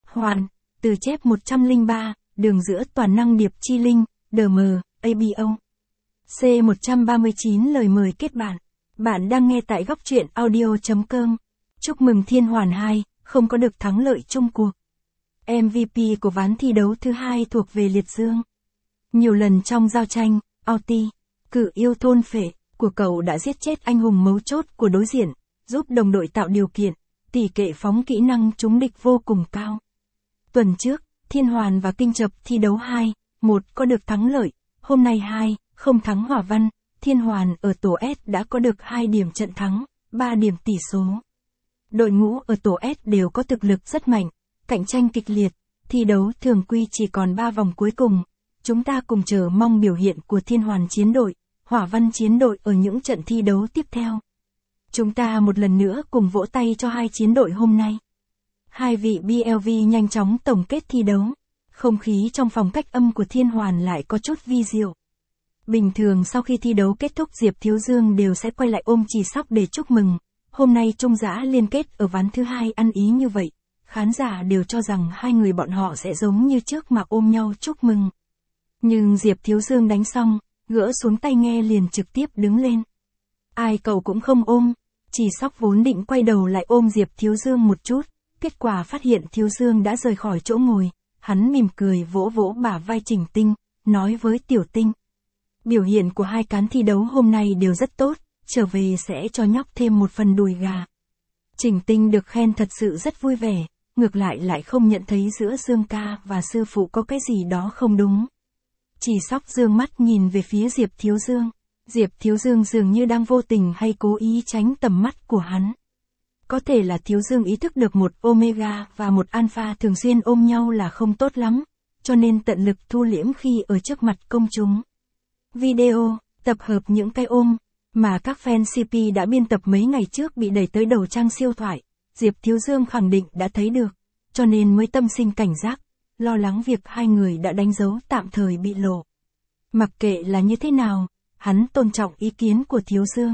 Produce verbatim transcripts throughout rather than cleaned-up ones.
Hoàn, từ chép một trăm lẻ ba, đường giữa toàn năng điệp chi linh, đê em, a bê o. C một trăm ba mươi chín lời mời kết bạn. Bạn đang nghe tại góc truyện audio.com. Chúc mừng Thiên Hoàn hai, không có được thắng lợi chung cuộc. em vê pê của ván thi đấu thứ hai thuộc về Liệt Dương. Nhiều lần trong giao tranh, Auti, cự yêu thôn phệ, của cậu đã giết chết anh hùng mấu chốt của đối diện, giúp đồng đội tạo điều kiện, tỷ kệ phóng kỹ năng trúng địch vô cùng cao. Tuần trước, Thiên Hoàn và Kinh Chập thi đấu hai, một có được thắng lợi, hôm nay hai, không thắng Hỏa Văn, Thiên Hoàn ở tổ S đã có được hai điểm trận thắng, ba điểm tỷ số. Đội ngũ ở tổ S đều có thực lực rất mạnh, cạnh tranh kịch liệt, thi đấu thường quy chỉ còn ba vòng cuối cùng. Chúng ta cùng chờ mong biểu hiện của Thiên Hoàn chiến đội, Hỏa Văn chiến đội ở những trận thi đấu tiếp theo. Chúng ta một lần nữa cùng vỗ tay cho hai chiến đội hôm nay. Hai vị bê lờ vê nhanh chóng tổng kết thi đấu. Không khí trong phòng cách âm của Thiên Hoàn lại có chút vi diệu. Bình thường sau khi thi đấu kết thúc Diệp Thiếu Dương đều sẽ quay lại ôm Chỉ Sóc để chúc mừng. Hôm nay Trung Dã liên kết ở ván thứ hai ăn ý như vậy. Khán giả đều cho rằng hai người bọn họ sẽ giống như trước mà ôm nhau chúc mừng. Nhưng Diệp Thiếu Dương đánh xong, gỡ xuống tay nghe liền trực tiếp đứng lên. Ai cậu cũng không ôm. Chỉ Sóc vốn định quay đầu lại ôm Diệp Thiếu Dương một chút. Kết quả phát hiện Thiếu Dương đã rời khỏi chỗ ngồi. Hắn mỉm cười vỗ vỗ bả vai Trình Tinh, nói với Tiểu Tinh. Biểu hiện của hai cán thi đấu hôm nay đều rất tốt, trở về sẽ cho nhóc thêm một phần đùi gà. Trình Tinh được khen thật sự rất vui vẻ, ngược lại lại không nhận thấy giữa Dương ca và sư phụ có cái gì đó không đúng. Chỉ Sóc dương mắt nhìn về phía Diệp Thiếu Dương. Diệp Thiếu Dương dường như đang vô tình hay cố ý tránh tầm mắt của hắn. Có thể là Thiếu Dương ý thức được một Omega và một Alpha thường xuyên ôm nhau là không tốt lắm, cho nên tận lực thu liễm khi ở trước mặt công chúng. Video, tập hợp những cái ôm, mà các fan xê pê đã biên tập mấy ngày trước bị đẩy tới đầu trang siêu thoại, Diệp Thiếu Dương khẳng định đã thấy được, cho nên mới tâm sinh cảnh giác, lo lắng việc hai người đã đánh dấu tạm thời bị lộ. Mặc kệ là như thế nào, hắn tôn trọng ý kiến của Thiếu Dương.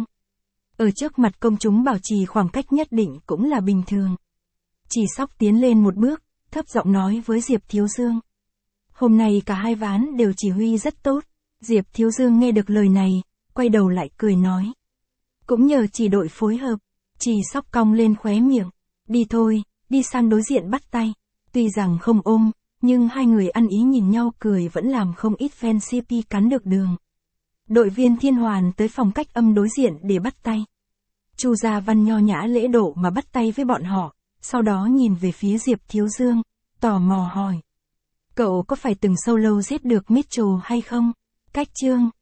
Ở trước mặt công chúng bảo trì khoảng cách nhất định cũng là bình thường. Chỉ Sóc tiến lên một bước, thấp giọng nói với Diệp Thiếu Dương. Hôm nay cả hai ván đều chỉ huy rất tốt. Diệp Thiếu Dương nghe được lời này, quay đầu lại cười nói. Cũng nhờ chỉ đội phối hợp, Chỉ Sóc cong lên khóe miệng. Đi thôi, đi sang đối diện bắt tay. Tuy rằng không ôm, nhưng hai người ăn ý nhìn nhau cười vẫn làm không ít fan xê pê cắn được đường. Đội viên Thiên Hoàn tới phòng cách âm đối diện để bắt tay. Chu Gia Văn nho nhã lễ độ mà bắt tay với bọn họ, sau đó nhìn về phía Diệp Thiếu Dương, tò mò hỏi. Cậu có phải từng solo giết được Mitchell hay không? Cách chương.